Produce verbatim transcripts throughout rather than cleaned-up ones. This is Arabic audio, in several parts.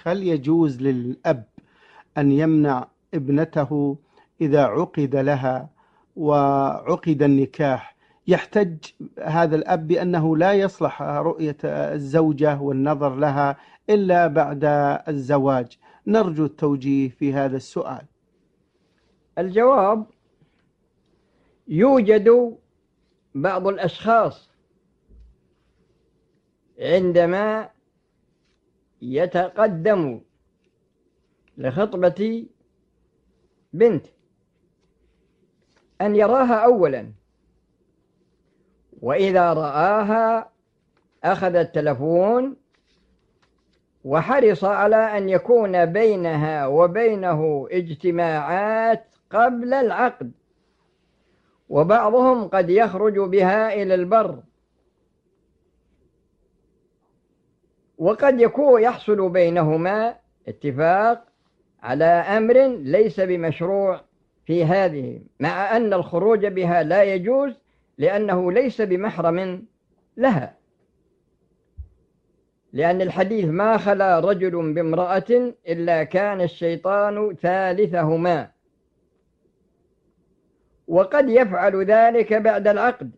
هل يجوز للأب أن يمنع ابنته إذا عقد لها وعقد النكاح؟ يحتج هذا الأب بأنه لا يصلح رؤية الزوجة والنظر لها إلا بعد الزواج. نرجو التوجيه في هذا السؤال. الجواب: يوجد بعض الأشخاص عندما يتقدم لخطبة بنت أن يراها أولا، وإذا رآها أخذ التلفون وحرص على أن يكون بينها وبينه اجتماعات قبل العقد، وبعضهم قد يخرج بها إلى البر، وقد يكون يحصل بينهما اتفاق على أمر ليس بمشروع في هذه، مع أن الخروج بها لا يجوز لأنه ليس بمحرم لها، لأن الحديث: ما خلا رجل بامرأة إلا كان الشيطان ثالثهما. وقد يفعل ذلك بعد العقد،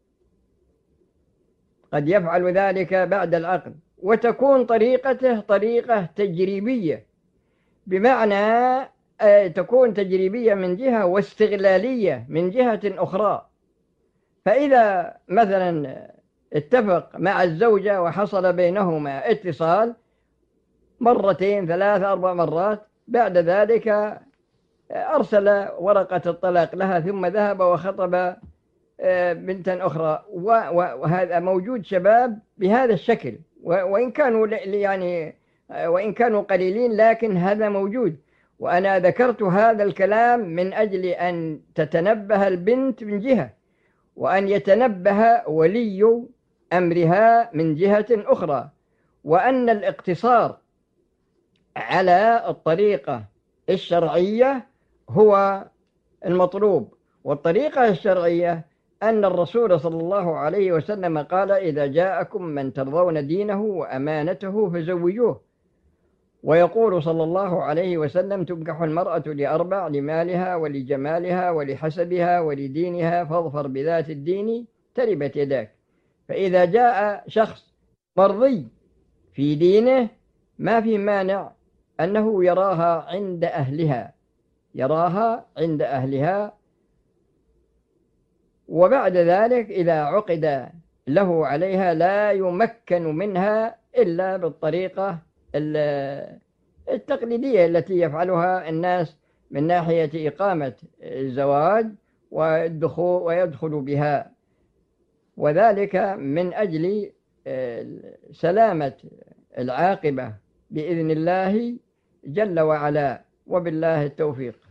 قد يفعل ذلك بعد العقد، وتكون طريقته طريقة تجريبية، بمعنى تكون تجريبية من جهة واستغلالية من جهة أخرى. فإذا مثلا اتفق مع الزوجة وحصل بينهما اتصال مرتين ثلاثة أربع مرات، بعد ذلك أرسل ورقة الطلاق لها ثم ذهب وخطب بنتا أخرى، وهذا موجود شباب بهذا الشكل، وإن كانوا يعني وإن كانوا قليلين لكن هذا موجود. وأنا ذكرت هذا الكلام من أجل أن تتنبه البنت من جهة، وأن يتنبه ولي أمرها من جهة أخرى، وأن الاقتصار على الطريقة الشرعية هو المطلوب. والطريقة الشرعية أن الرسول صلى الله عليه وسلم قال: إذا جاءكم من ترضون دينه وأمانته فزوجوه. ويقول صلى الله عليه وسلم: تنكح المرأة لأربع: لمالها ولجمالها ولحسبها ولدينها، فاظفر بذات الدين تربت يداك. فإذا جاء شخص مرضي في دينه ما في مانع أنه يراها عند أهلها، يراها عند أهلها، وبعد ذلك إذا عقد له عليها لا يمكن منها إلا بالطريقة التقليدية التي يفعلها الناس من ناحية إقامة الزواج والدخول ويدخل بها، وذلك من أجل سلامة العاقبة بإذن الله جل وعلا، وبالله التوفيق.